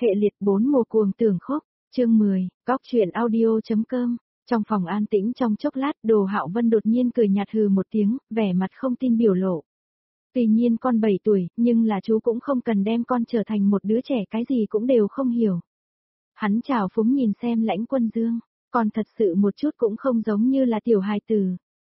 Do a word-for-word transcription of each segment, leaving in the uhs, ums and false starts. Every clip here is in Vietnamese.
Hệ liệt bốn mùa cuồng tưởng khúc, chương mười, góc truyện audio.com. Trong phòng an tĩnh trong chốc lát, Đồ Hạo Vân đột nhiên cười nhạt hừ một tiếng, vẻ mặt không tin biểu lộ. Tuy nhiên con bảy tuổi, nhưng là chú cũng không cần đem con trở thành một đứa trẻ cái gì cũng đều không hiểu. Hắn trào phúng nhìn xem Lãnh Quân Dương, con thật sự một chút cũng không giống như là tiểu hài tử.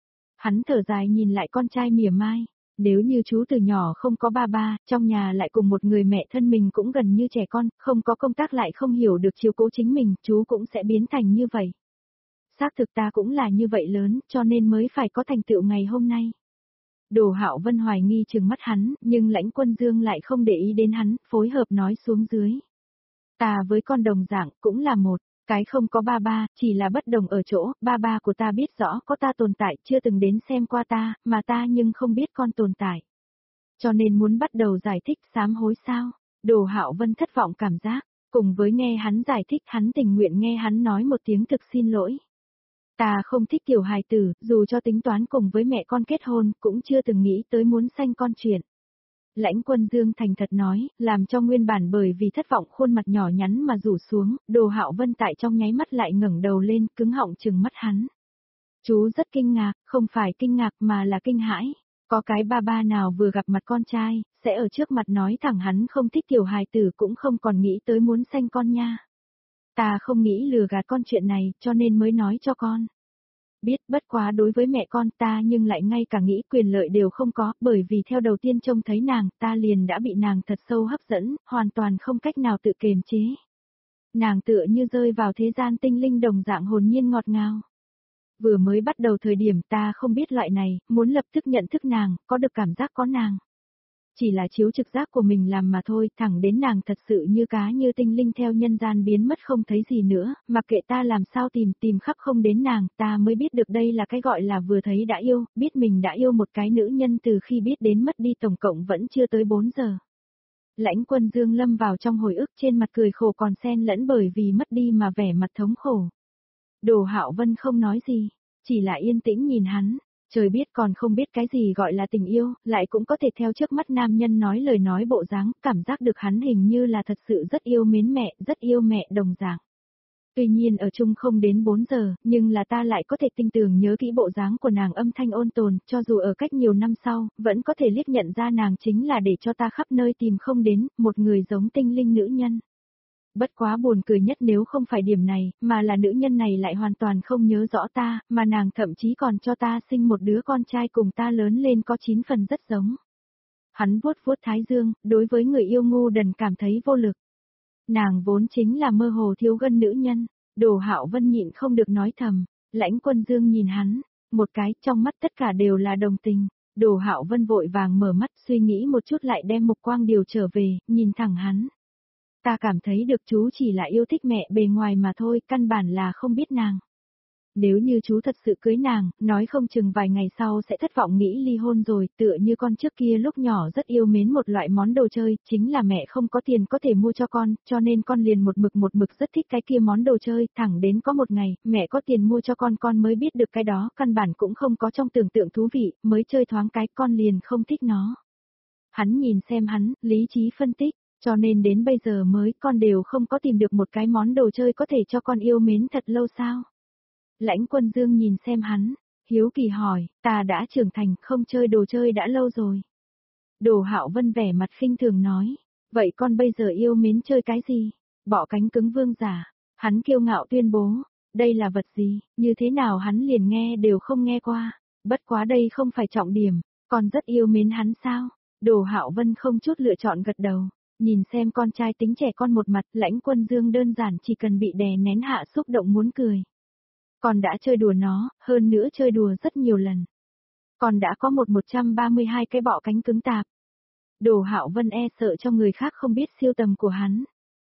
Hắn thở dài nhìn lại con trai mỉa mai. Nếu như chú từ nhỏ không có ba ba, trong nhà lại cùng một người mẹ thân mình cũng gần như trẻ con, không có công tác lại không hiểu được chiếu cố chính mình, chú cũng sẽ biến thành như vậy. Xác thực ta cũng là như vậy lớn, cho nên mới phải có thành tựu ngày hôm nay. Đồ Hạo Vân hoài nghi trừng mắt hắn, nhưng Lãnh Quân Dương lại không để ý đến hắn, phối hợp nói xuống dưới. Ta với con đồng dạng, cũng là một. Cái không có ba ba, chỉ là bất đồng ở chỗ, ba ba của ta biết rõ có ta tồn tại, chưa từng đến xem qua ta, mà ta nhưng không biết con tồn tại. Cho nên muốn bắt đầu giải thích sám hối sao? Đồ Hạo Vân thất vọng cảm giác, cùng với nghe hắn giải thích hắn tình nguyện nghe hắn nói một tiếng thực xin lỗi. Ta không thích tiểu hài tử, dù cho tính toán cùng với mẹ con kết hôn, cũng chưa từng nghĩ tới muốn sanh con chuyện. Lãnh Quân Dương thành thật nói, làm cho nguyên bản bởi vì thất vọng khuôn mặt nhỏ nhắn mà rủ xuống, Đồ Hạo Vân tại trong nháy mắt lại ngẩng đầu lên, cứng họng trừng mắt hắn. Chú rất kinh ngạc, không phải kinh ngạc mà là kinh hãi. Có cái ba ba nào vừa gặp mặt con trai, sẽ ở trước mặt nói thẳng hắn không thích tiểu hài tử cũng không còn nghĩ tới muốn sanh con nha. Ta không nghĩ lừa gạt con chuyện này, cho nên mới nói cho con. Biết bất quá đối với mẹ con ta nhưng lại ngay cả nghĩ quyền lợi đều không có, bởi vì theo đầu tiên trông thấy nàng, ta liền đã bị nàng thật sâu hấp dẫn, hoàn toàn không cách nào tự kiềm chế. Nàng tựa như rơi vào thế gian tinh linh đồng dạng hồn nhiên ngọt ngào. Vừa mới bắt đầu thời điểm ta không biết loại này, muốn lập tức nhận thức nàng, có được cảm giác có nàng. Chỉ là chiếu trực giác của mình làm mà thôi, thẳng đến nàng thật sự như cá như tinh linh theo nhân gian biến mất không thấy gì nữa, mặc kệ ta làm sao tìm tìm khắp không đến nàng, ta mới biết được đây là cái gọi là vừa thấy đã yêu, biết mình đã yêu một cái nữ nhân từ khi biết đến mất đi tổng cộng vẫn chưa tới bốn giờ. Lãnh Quân Dương lâm vào trong hồi ức trên mặt cười khổ còn xen lẫn bởi vì mất đi mà vẻ mặt thống khổ. Đồ Hạo Vân không nói gì, chỉ là yên tĩnh nhìn hắn. Trời biết còn không biết cái gì gọi là tình yêu, lại cũng có thể theo trước mắt nam nhân nói lời nói bộ dáng, cảm giác được hắn hình như là thật sự rất yêu mến mẹ, rất yêu mẹ đồng dạng. Tuy nhiên ở chung không đến bốn giờ, nhưng là ta lại có thể tinh tường nhớ kỹ bộ dáng của nàng âm thanh ôn tồn, cho dù ở cách nhiều năm sau, vẫn có thể liếc nhận ra nàng chính là để cho ta khắp nơi tìm không đến, một người giống tinh linh nữ nhân. Bất quá buồn cười nhất nếu không phải điểm này, mà là nữ nhân này lại hoàn toàn không nhớ rõ ta, mà nàng thậm chí còn cho ta sinh một đứa con trai cùng ta lớn lên có chín phần rất giống. Hắn vuốt vuốt thái dương, đối với người yêu ngu đần cảm thấy vô lực. Nàng vốn chính là mơ hồ thiếu gân nữ nhân, Đồ Hạo Vân nhịn không được nói thầm, Lãnh Quân Dương nhìn hắn, một cái trong mắt tất cả đều là đồng tình. Đồ Hạo Vân vội vàng mở mắt suy nghĩ một chút lại đem mục quang điều trở về, nhìn thẳng hắn. Ta cảm thấy được chú chỉ là yêu thích mẹ bề ngoài mà thôi, căn bản là không biết nàng. Nếu như chú thật sự cưới nàng, nói không chừng vài ngày sau sẽ thất vọng nghĩ ly hôn rồi, tựa như con trước kia lúc nhỏ rất yêu mến một loại món đồ chơi, chính là mẹ không có tiền có thể mua cho con, cho nên con liền một mực một mực rất thích cái kia món đồ chơi, thẳng đến có một ngày, mẹ có tiền mua cho con con mới biết được cái đó, căn bản cũng không có trong tưởng tượng thú vị, mới chơi thoáng cái con liền không thích nó. Hắn nhìn xem hắn, lý trí phân tích. Cho nên đến bây giờ mới con đều không có tìm được một cái món đồ chơi có thể cho con yêu mến thật lâu sao. Lãnh Quân Dương nhìn xem hắn, hiếu kỳ hỏi, ta đã trưởng thành không chơi đồ chơi đã lâu rồi. Đồ Hạo Vân vẻ mặt khinh thường nói, vậy con bây giờ yêu mến chơi cái gì? Bọ cánh cứng vương giả, hắn kiêu ngạo tuyên bố, đây là vật gì, như thế nào hắn liền nghe đều không nghe qua, bất quá đây không phải trọng điểm, con rất yêu mến hắn sao? Đồ Hạo Vân không chút lựa chọn gật đầu. Nhìn xem con trai tính trẻ con một mặt, Lãnh Quân Dương đơn giản chỉ cần bị đè nén hạ xúc động muốn cười. Con đã chơi đùa nó, hơn nữa chơi đùa rất nhiều lần. Con đã có một một trăm ba mươi hai cái bọ cánh cứng tạp. Đồ Hạo Vân e sợ cho người khác không biết siêu tầm của hắn.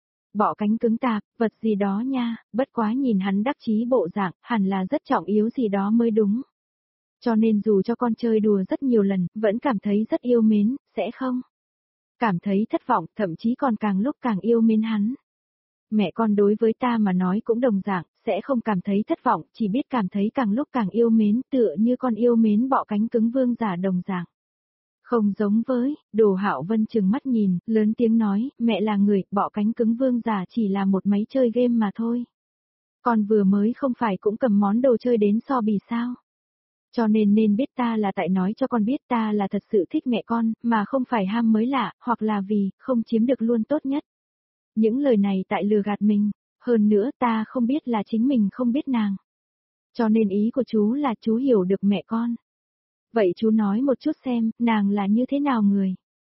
Bọ cánh cứng tạp, vật gì đó nha, bất quá nhìn hắn đắc chí bộ dạng, hẳn là rất trọng yếu gì đó mới đúng. Cho nên dù cho con chơi đùa rất nhiều lần, vẫn cảm thấy rất yêu mến, sẽ không? Cảm thấy thất vọng, thậm chí còn càng lúc càng yêu mến hắn. Mẹ con đối với ta mà nói cũng đồng dạng, sẽ không cảm thấy thất vọng, chỉ biết cảm thấy càng lúc càng yêu mến, tựa như con yêu mến bọ cánh cứng vương giả đồng dạng. Không giống với, Đồ Hạo Vân trừng mắt nhìn, lớn tiếng nói, mẹ là người, bọ cánh cứng vương giả chỉ là một máy chơi game mà thôi. Con vừa mới không phải cũng cầm món đồ chơi đến so bì sao? Cho nên nên biết ta là tại nói cho con biết ta là thật sự thích mẹ con, mà không phải ham mới lạ, hoặc là vì, không chiếm được luôn tốt nhất. Những lời này tại lừa gạt mình, hơn nữa ta không biết là chính mình không biết nàng. Cho nên ý của chú là chú hiểu được mẹ con. Vậy chú nói một chút xem, nàng là như thế nào người?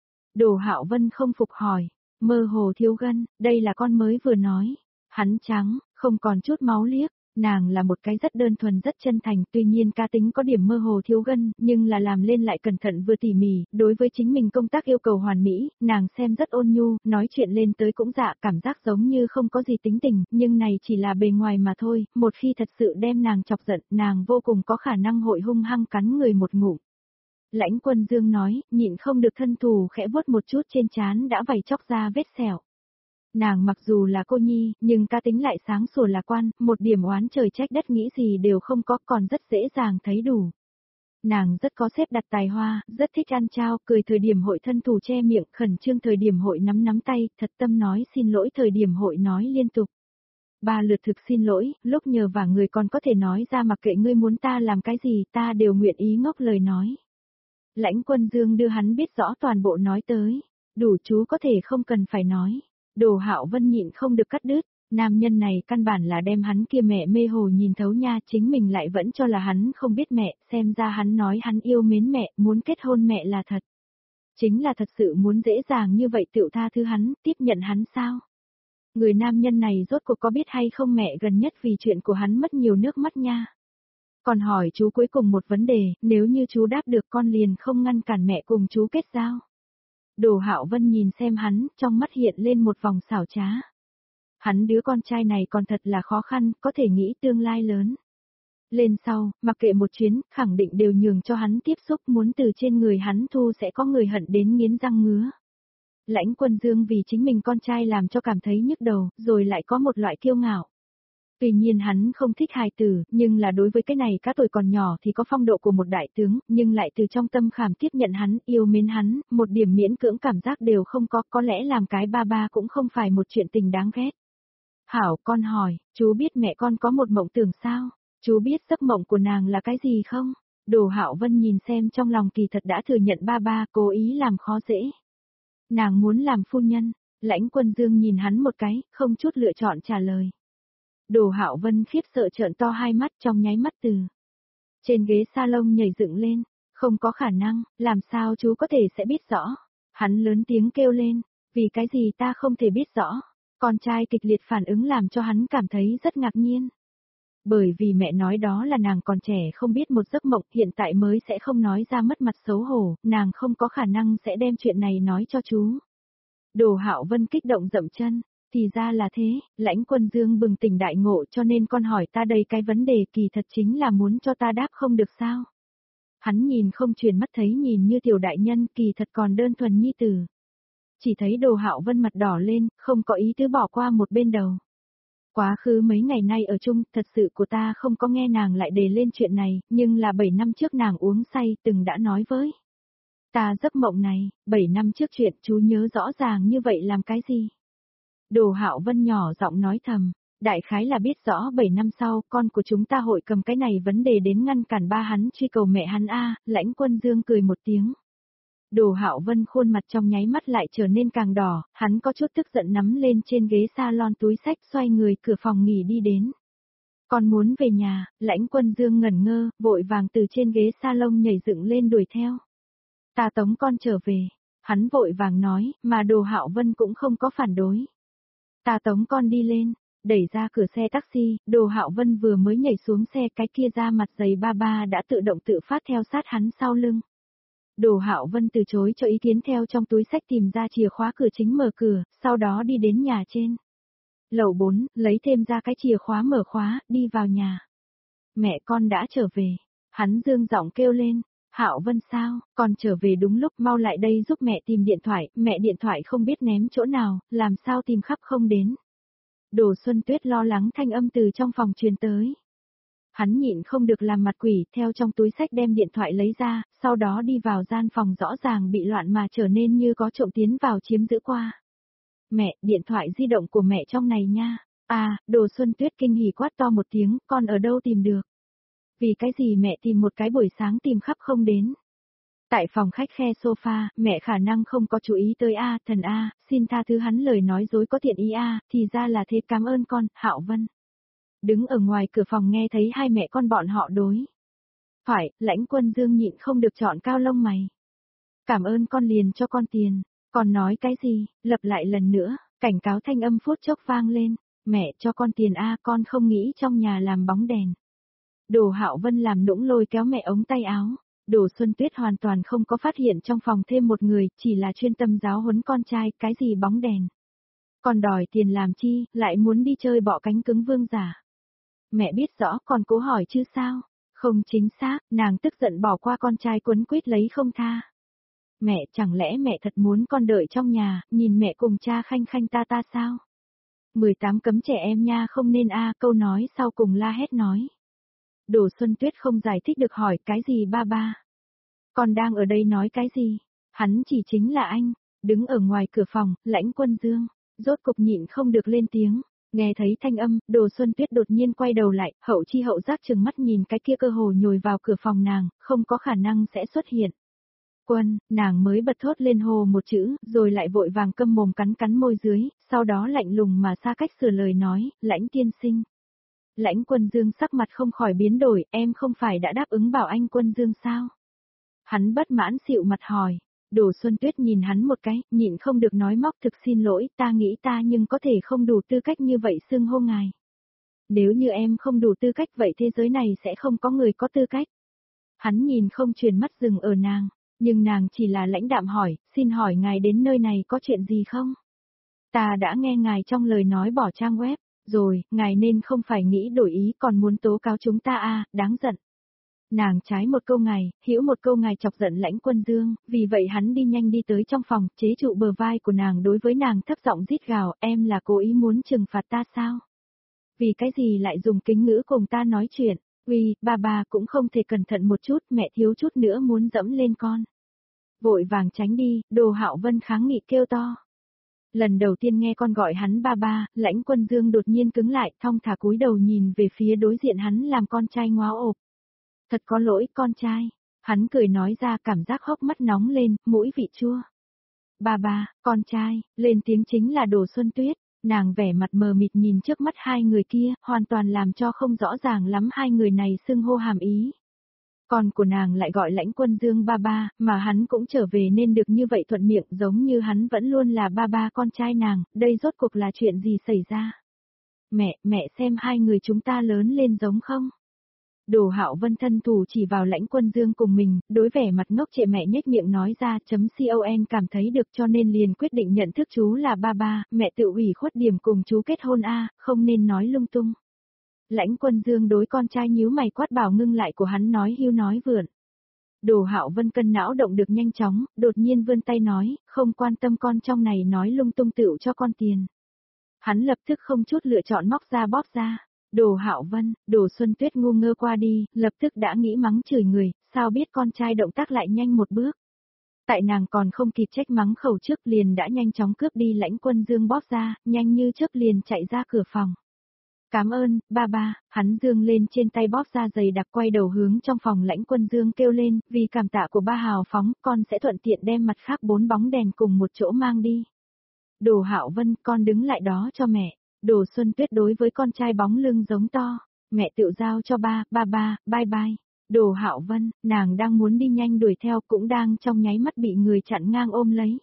Đồ Hạo Vân không phục hỏi, mơ hồ thiếu gân, đây là con mới vừa nói. Hắn trắng, không còn chút máu liếc, nàng là một cái rất đơn thuần rất chân thành, tuy nhiên cá tính có điểm mơ hồ thiếu gân, nhưng là làm lên lại cẩn thận vừa tỉ mỉ, đối với chính mình công tác yêu cầu hoàn mỹ, nàng xem rất ôn nhu, nói chuyện lên tới cũng dạ, cảm giác giống như không có gì tính tình, nhưng này chỉ là bề ngoài mà thôi, một khi thật sự đem nàng chọc giận, nàng vô cùng có khả năng hội hung hăng cắn người một ngụm. Lãnh Quân Dương nói, nhịn không được thân thù khẽ vuốt một chút trên trán đã vảy chóc ra vết sẹo. Nàng mặc dù là cô nhi, nhưng cá tính lại sáng sủa lạc quan, một điểm oán trời trách đất nghĩ gì đều không có, còn rất dễ dàng thấy đủ. Nàng rất có xếp đặt tài hoa, rất thích ăn trao, cười thời điểm hội thân thủ che miệng, khẩn trương thời điểm hội nắm nắm tay, thật tâm nói xin lỗi thời điểm hội nói liên tục. Ba lượt thực xin lỗi, lúc nhờ vả người còn có thể nói ra mặc kệ ngươi muốn ta làm cái gì ta đều nguyện ý ngốc lời nói. Lãnh Quân Dương đưa hắn biết rõ toàn bộ nói tới, đủ chú có thể không cần phải nói. Đồ Hạo Vân nhịn không được cắt đứt, nam nhân này căn bản là đem hắn kia mẹ mê hồ nhìn thấu nha, chính mình lại vẫn cho là hắn không biết mẹ, xem ra hắn nói hắn yêu mến mẹ, muốn kết hôn mẹ là thật. Chính là thật sự muốn dễ dàng như vậy tựu tha thứ hắn, tiếp nhận hắn sao? Người nam nhân này rốt cuộc có biết hay không mẹ gần nhất vì chuyện của hắn mất nhiều nước mắt nha. Còn hỏi chú cuối cùng một vấn đề, nếu như chú đáp được con liền không ngăn cản mẹ cùng chú kết giao. Đồ Hạo Vân nhìn xem hắn, trong mắt hiện lên một vòng xảo trá. Hắn đứa con trai này còn thật là khó khăn, có thể nghĩ tương lai lớn. Lên sau, mặc kệ một chuyến, khẳng định đều nhường cho hắn tiếp xúc, muốn từ trên người hắn thu sẽ có người hận đến nghiến răng ngứa. Lãnh Quân Dương vì chính mình con trai làm cho cảm thấy nhức đầu, rồi lại có một loại kiêu ngạo. Tuy nhiên hắn không thích hài tử, nhưng là đối với cái này cá tuổi còn nhỏ thì có phong độ của một đại tướng, nhưng lại từ trong tâm khảm tiếp nhận hắn, yêu mến hắn, một điểm miễn cưỡng cảm giác đều không có, có lẽ làm cái ba ba cũng không phải một chuyện tình đáng ghét. Hảo, con hỏi, chú biết mẹ con có một mộng tưởng sao? Chú biết giấc mộng của nàng là cái gì không? Đồ Hạo Vân nhìn xem trong lòng kỳ thật đã thừa nhận ba ba, cố ý làm khó dễ. Nàng muốn làm phu nhân, Lãnh Quân Dương nhìn hắn một cái, không chút lựa chọn trả lời. Đồ Hạo Vân khiếp sợ trợn to hai mắt trong nháy mắt từ trên ghế salon nhảy dựng lên, không có khả năng, làm sao chú có thể sẽ biết rõ. Hắn lớn tiếng kêu lên, vì cái gì ta không thể biết rõ. Con trai kịch liệt phản ứng làm cho hắn cảm thấy rất ngạc nhiên. Bởi vì mẹ nói đó là nàng còn trẻ không biết một giấc mộng, hiện tại mới sẽ không nói ra mất mặt xấu hổ, nàng không có khả năng sẽ đem chuyện này nói cho chú. Đồ Hạo Vân kích động dậm chân. Thì ra là thế, Lãnh Quân Dương bừng tỉnh đại ngộ cho nên con hỏi ta đây cái vấn đề kỳ thật chính là muốn cho ta đáp không được sao. Hắn nhìn không chuyển mắt thấy nhìn như tiểu đại nhân kỳ thật còn đơn thuần nhi tử. Chỉ thấy Đồ Hạo Vân mặt đỏ lên, không có ý tứ bỏ qua một bên đầu. Quá khứ mấy ngày nay ở chung, thật sự của ta không có nghe nàng lại đề lên chuyện này, nhưng là bảy năm trước nàng uống say từng đã nói với. Ta giấc mộng này, bảy năm trước chuyện chú nhớ rõ ràng như vậy làm cái gì? Đồ Hạo Vân nhỏ giọng nói thầm, đại khái là biết rõ bảy năm sau con của chúng ta hội cầm cái này vấn đề đến ngăn cản ba hắn truy cầu mẹ hắn a. Lãnh Quân Dương cười một tiếng. Đồ Hạo Vân khuôn mặt trong nháy mắt lại trở nên càng đỏ, hắn có chút tức giận nắm lên trên ghế salon túi sách xoay người cửa phòng nghỉ đi đến. Con muốn về nhà, Lãnh Quân Dương ngẩn ngơ, vội vàng từ trên ghế salon nhảy dựng lên đuổi theo. Ta tống con trở về, hắn vội vàng nói, mà Đồ Hạo Vân cũng không có phản đối. Ta tống con đi lên, đẩy ra cửa xe taxi, Đồ Hạo Vân vừa mới nhảy xuống xe cái kia ra mặt dày ba ba đã tự động tự phát theo sát hắn sau lưng. Đồ Hạo Vân từ chối cho ý kiến theo trong túi sách tìm ra chìa khóa cửa chính mở cửa, sau đó đi đến nhà trên. Lầu bốn, lấy thêm ra cái chìa khóa mở khóa, đi vào nhà. Mẹ con đã trở về. Hắn dương giọng kêu lên. Hạo Vân sao, con trở về đúng lúc, mau lại đây giúp mẹ tìm điện thoại, mẹ điện thoại không biết ném chỗ nào, làm sao tìm khắp không đến. Đồ Xuân Tuyết lo lắng thanh âm từ trong phòng truyền tới. Hắn nhịn không được làm mặt quỷ, theo trong túi xách đem điện thoại lấy ra, sau đó đi vào gian phòng rõ ràng bị loạn mà trở nên như có trộm tiến vào chiếm giữ qua. Mẹ, điện thoại di động của mẹ trong này nha. À, Đồ Xuân Tuyết kinh hỉ quát to một tiếng, con ở đâu tìm được? Vì cái gì mẹ tìm một cái buổi sáng tìm khắp không đến? Tại phòng khách khe sofa, mẹ khả năng không có chú ý tới A, thần A, xin tha thứ hắn lời nói dối có thiện ý A, thì ra là thế, cảm ơn con, Hạo Vân. Đứng ở ngoài cửa phòng nghe thấy hai mẹ con bọn họ đối. Phải, Lãnh Quân Dương nhịn không được chọn cao lông mày. Cảm ơn con liền cho con tiền, con nói cái gì, lặp lại lần nữa, cảnh cáo thanh âm phút chốc vang lên, mẹ cho con tiền A, con không nghĩ trong nhà làm bóng đèn. Đồ Hạo Vân làm nũng lôi kéo mẹ ống tay áo. Đồ Xuân Tuyết hoàn toàn không có phát hiện trong phòng thêm một người, chỉ là chuyên tâm giáo huấn con trai, cái gì bóng đèn. Còn đòi tiền làm chi, lại muốn đi chơi bọ cánh cứng vương giả. Mẹ biết rõ còn cố hỏi chứ sao? Không chính xác, nàng tức giận bỏ qua con trai quấn quýt lấy không tha. Mẹ, chẳng lẽ mẹ thật muốn con đợi trong nhà, nhìn mẹ cùng cha khanh khanh ta ta sao? mười tám cấm trẻ em nha, không nên a, câu nói sau cùng la hét nói. Đồ Xuân Tuyết không giải thích được hỏi cái gì ba ba. Con đang ở đây nói cái gì? Hắn chỉ chính là anh, đứng ở ngoài cửa phòng, Lãnh Quân Dương, rốt cục nhịn không được lên tiếng. Nghe thấy thanh âm, Đồ Xuân Tuyết đột nhiên quay đầu lại, hậu chi hậu giác chừng mắt nhìn cái kia cơ hồ nhồi vào cửa phòng nàng, không có khả năng sẽ xuất hiện. Quân, nàng mới bật thốt lên hồ một chữ, rồi lại vội vàng câm mồm cắn cắn môi dưới, sau đó lạnh lùng mà xa cách sửa lời nói, Lãnh tiên sinh. Lãnh Quân Dương sắc mặt không khỏi biến đổi, em không phải đã đáp ứng bảo anh Quân Dương sao? Hắn bất mãn xịu mặt hỏi. Đồ Xuân Tuyết nhìn hắn một cái, nhịn không được nói móc thực xin lỗi, ta nghĩ ta nhưng có thể không đủ tư cách như vậy xưng hô ngài. Nếu như em không đủ tư cách vậy thế giới này sẽ không có người có tư cách. Hắn nhìn không truyền mắt dừng ở nàng, nhưng nàng chỉ là lãnh đạm hỏi, xin hỏi ngài đến nơi này có chuyện gì không? Ta đã nghe ngài trong lời nói bỏ trang web, rồi, ngài nên không phải nghĩ đổi ý còn muốn tố cáo chúng ta à, đáng giận. Nàng trái một câu ngài, hữu một câu ngài chọc giận Lãnh Quân Dương, vì vậy hắn đi nhanh đi tới trong phòng, chế trụ bờ vai của nàng đối với nàng thấp giọng rít gào, em là cố ý muốn trừng phạt ta sao? Vì cái gì lại dùng kính ngữ cùng ta nói chuyện? Uy, ba ba cũng không thể cẩn thận một chút, mẹ thiếu chút nữa muốn dẫm lên con. Vội vàng tránh đi, Đồ Hạo Vân kháng nghị kêu to. Lần đầu tiên nghe con gọi hắn ba ba, Lãnh Quân Dương đột nhiên cứng lại, thong thả cúi đầu nhìn về phía đối diện hắn làm con trai ngoáo ộp. Thật có lỗi con trai, hắn cười nói ra cảm giác hốc mắt nóng lên, mũi vị chua. Ba ba, con trai, lên tiếng chính là Đồ Xuân Tuyết, nàng vẻ mặt mờ mịt nhìn trước mắt hai người kia, hoàn toàn làm cho không rõ ràng lắm hai người này xưng hô hàm ý. Con của nàng lại gọi Lãnh Quân Dương ba ba, mà hắn cũng trở về nên được như vậy thuận miệng giống như hắn vẫn luôn là ba ba con trai nàng, đây rốt cuộc là chuyện gì xảy ra? Mẹ, mẹ xem hai người chúng ta lớn lên giống không? Đồ Hạo Vân thân thủ chỉ vào Lãnh Quân Dương cùng mình, đối vẻ mặt ngốc trệ mẹ nhếch miệng nói ra chấm con cảm thấy được cho nên liền quyết định nhận thức chú là ba ba, mẹ tự ủy khuất điểm cùng chú kết hôn a, không nên nói lung tung. Lãnh Quân Dương đối con trai nhíu mày quát bảo ngưng lại của hắn nói hưu nói vượn. Đồ Hạo Vân cân não động được nhanh chóng, đột nhiên vươn tay nói, không quan tâm con trong này nói lung tung tựu cho con tiền. Hắn lập tức không chút lựa chọn móc ra bóp ra. Đồ Hạo Vân, Đồ Xuân Tuyết ngu ngơ qua đi, lập tức đã nghĩ mắng chửi người, sao biết con trai động tác lại nhanh một bước. Tại nàng còn không kịp trách mắng khẩu trước liền đã nhanh chóng cướp đi Lãnh Quân Dương bóp ra, nhanh như chớp liền chạy ra cửa phòng. Cảm ơn, ba ba, hắn dương lên trên tay bóp ra giày đặc quay đầu hướng trong phòng Lãnh Quân Dương kêu lên, vì cảm tạ của ba hào phóng, con sẽ thuận tiện đem mặt khác bốn bóng đèn cùng một chỗ mang đi. Đồ Hạo Vân, con đứng lại đó cho mẹ. Đồ Xuân Tuyết đối với con trai bóng lưng giống to, mẹ tự giao cho ba, ba ba, bye bye. Đồ Hạo Vân, nàng đang muốn đi nhanh đuổi theo cũng đang trong nháy mắt bị người chặn ngang ôm lấy.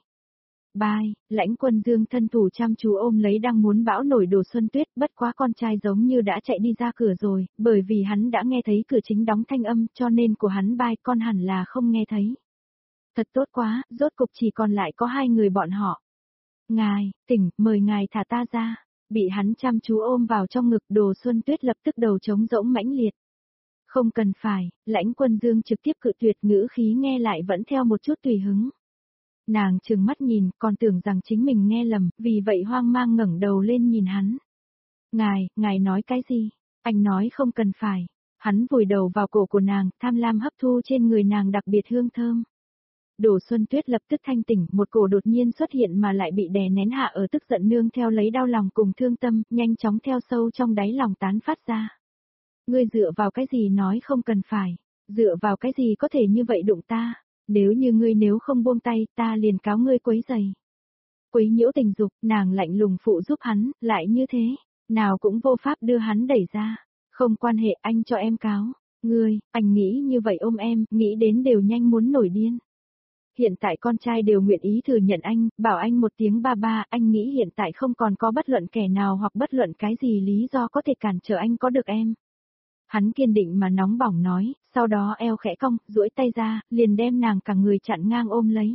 Bye, Lãnh Quân Dương thân thủ chăm chú ôm lấy đang muốn bão nổi Đồ Xuân Tuyết, bất quá con trai giống như đã chạy đi ra cửa rồi, bởi vì hắn đã nghe thấy cửa chính đóng thanh âm cho nên của hắn bye con hẳn là không nghe thấy. Thật tốt quá, rốt cục chỉ còn lại có hai người bọn họ. Ngài, tỉnh, mời ngài thả ta ra. Bị hắn chăm chú ôm vào trong ngực Đồ Xuân Tuyết lập tức đầu trống rỗng mãnh liệt. Không cần phải, Lãnh Quân Dương trực tiếp cự tuyệt ngữ khí nghe lại vẫn theo một chút tùy hứng. Nàng trừng mắt nhìn, còn tưởng rằng chính mình nghe lầm, vì vậy hoang mang ngẩng đầu lên nhìn hắn. Ngài, ngài nói cái gì? Anh nói không cần phải. Hắn vùi đầu vào cổ của nàng, tham lam hấp thu trên người nàng đặc biệt hương thơm. Đỗ Xuân Tuyết lập tức thanh tỉnh, một cổ đột nhiên xuất hiện mà lại bị đè nén hạ ở tức giận nương theo lấy đau lòng cùng thương tâm, nhanh chóng theo sâu trong đáy lòng tán phát ra. Ngươi dựa vào cái gì nói không cần phải, dựa vào cái gì có thể như vậy đụng ta, nếu như ngươi nếu không buông tay, ta liền cáo ngươi quấy giày. Quấy nhiễu tình dục, nàng lạnh lùng phụ giúp hắn, lại như thế, nào cũng vô pháp đưa hắn đẩy ra, không quan hệ anh cho em cáo, ngươi, anh nghĩ như vậy ôm em, nghĩ đến đều nhanh muốn nổi điên. Hiện tại con trai đều nguyện ý thừa nhận anh, bảo anh một tiếng ba ba, anh nghĩ hiện tại không còn có bất luận kẻ nào hoặc bất luận cái gì lý do có thể cản trở anh có được em. Hắn kiên định mà nóng bỏng nói, sau đó eo khẽ cong, duỗi tay ra, liền đem nàng cả người chặn ngang ôm lấy.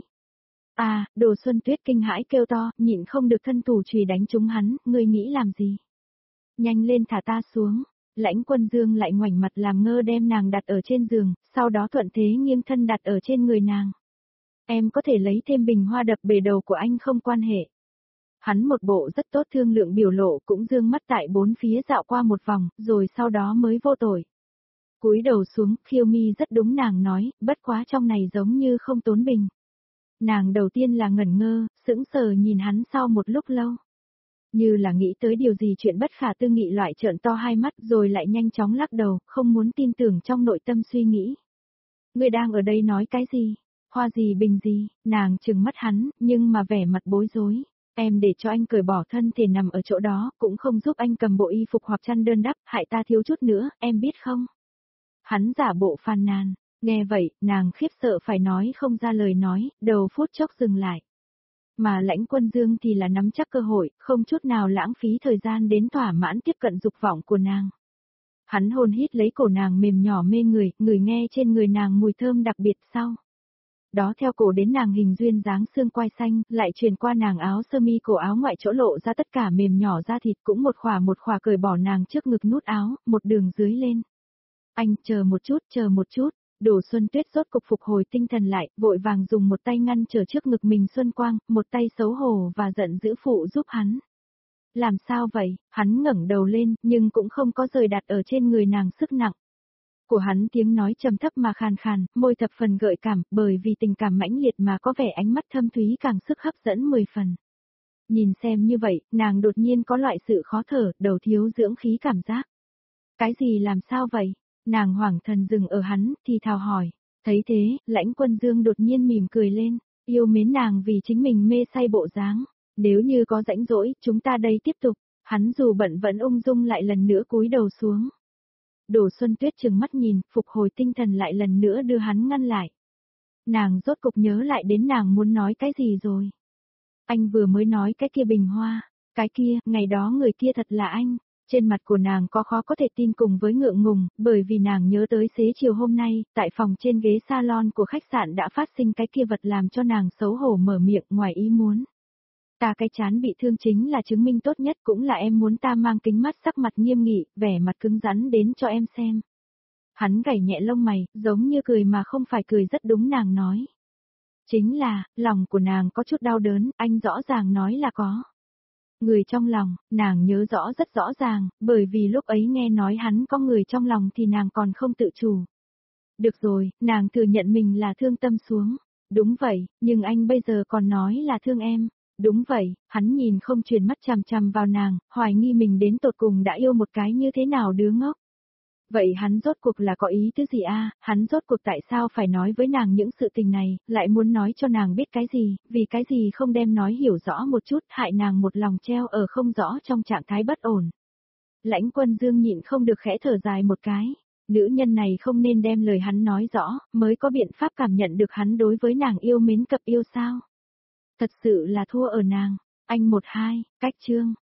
À, Đồ Xuân Tuyết kinh hãi kêu to, nhịn không được thân thủ chùy đánh trúng hắn, ngươi nghĩ làm gì? Nhanh lên thả ta xuống. Lãnh Quân Dương lại ngoảnh mặt làm ngơ đem nàng đặt ở trên giường, sau đó thuận thế nghiêng thân đặt ở trên người nàng. Em có thể lấy thêm bình hoa đập bể đầu của anh không quan hệ. Hắn một bộ rất tốt thương lượng biểu lộ cũng dương mắt tại bốn phía dạo qua một vòng, rồi sau đó mới vô tội. Cúi đầu xuống, Khiêu Mi rất đúng nàng nói, bất quá trong này giống như không tốn bình. Nàng đầu tiên là ngẩn ngơ, sững sờ nhìn hắn sau một lúc lâu. Như là nghĩ tới điều gì chuyện bất khả tư nghị loại trợn to hai mắt rồi lại nhanh chóng lắc đầu, không muốn tin tưởng trong nội tâm suy nghĩ. Ngươi đang ở đây nói cái gì? Hoa gì bình gì? Nàng trừng mắt hắn, nhưng mà vẻ mặt bối rối. Em để cho anh cởi bỏ thân thể nằm ở chỗ đó, cũng không giúp anh cầm bộ y phục hoặc chăn đơn đắp, hại ta thiếu chút nữa, em biết không? Hắn giả bộ phàn nàn, nghe vậy, nàng khiếp sợ phải nói không ra lời nói, đầu phút chốc dừng lại. Mà Lãnh Quân Dương thì là nắm chắc cơ hội, không chút nào lãng phí thời gian đến thỏa mãn tiếp cận dục vọng của nàng. Hắn hôn hít lấy cổ nàng mềm nhỏ mê người, người nghe trên người nàng mùi thơm đặc biệt sau. Đó theo cổ đến nàng hình duyên dáng xương quai xanh, lại truyền qua nàng áo sơ mi cổ áo ngoại chỗ lộ ra tất cả mềm nhỏ da thịt cũng một khỏa một khỏa cởi bỏ nàng trước ngực nút áo, một đường dưới lên. Anh, chờ một chút, chờ một chút. Đỗ Xuân Tuyết rốt cục phục hồi tinh thần lại, vội vàng dùng một tay ngăn trở trước ngực mình Xuân Quang, một tay xấu hổ và giận dữ phụ giúp hắn. Làm sao vậy? Hắn ngẩng đầu lên, nhưng cũng không có rời đặt ở trên người nàng sức nặng. Của hắn tiếng nói trầm thấp mà khàn khàn, môi thập phần gợi cảm, bởi vì tình cảm mãnh liệt mà có vẻ ánh mắt thâm thúy càng sức hấp dẫn mười phần. Nhìn xem như vậy, nàng đột nhiên có loại sự khó thở, đầu thiếu dưỡng khí cảm giác. Cái gì làm sao vậy? Nàng hoảng thần dừng ở hắn, thì thào hỏi. Thấy thế, Lãnh Quân Dương đột nhiên mỉm cười lên, yêu mến nàng vì chính mình mê say bộ dáng. Nếu như có rãnh rỗi, chúng ta đây tiếp tục. Hắn dù bận vẫn ung dung lại lần nữa cúi đầu xuống. Đỗ Xuân Tuyết trừng mắt nhìn, phục hồi tinh thần lại lần nữa đưa hắn ngăn lại. Nàng rốt cục nhớ lại đến nàng muốn nói cái gì rồi. Anh vừa mới nói cái kia bình hoa, cái kia, ngày đó người kia thật là anh. Trên mặt của nàng có khó có thể tin cùng với ngượng ngùng, bởi vì nàng nhớ tới xế chiều hôm nay, tại phòng trên ghế salon của khách sạn đã phát sinh cái kia vật làm cho nàng xấu hổ mở miệng ngoài ý muốn. Ta cái chán bị thương chính là chứng minh tốt nhất cũng là em muốn ta mang kính mắt sắc mặt nghiêm nghị, vẻ mặt cứng rắn đến cho em xem. Hắn gảy nhẹ lông mày, giống như cười mà không phải cười rất đúng nàng nói. Chính là, lòng của nàng có chút đau đớn, anh rõ ràng nói là có. Người trong lòng, nàng nhớ rõ rất rõ ràng, bởi vì lúc ấy nghe nói hắn có người trong lòng thì nàng còn không tự chủ. Được rồi, nàng thừa nhận mình là thương tâm xuống. Đúng vậy, nhưng anh bây giờ còn nói là thương em. Đúng vậy, hắn nhìn không chuyển mắt chằm chằm vào nàng, hoài nghi mình đến tột cùng đã yêu một cái như thế nào đứa ngốc. Vậy hắn rốt cuộc là có ý tứ gì a? Hắn rốt cuộc tại sao phải nói với nàng những sự tình này, lại muốn nói cho nàng biết cái gì, vì cái gì không đem nói hiểu rõ một chút, hại nàng một lòng treo ở không rõ trong trạng thái bất ổn. Lãnh Quân Dương nhịn không được khẽ thở dài một cái, nữ nhân này không nên đem lời hắn nói rõ, mới có biện pháp cảm nhận được hắn đối với nàng yêu mến cập yêu sao. Thật sự là thua ở nàng, anh một hai, cách chương.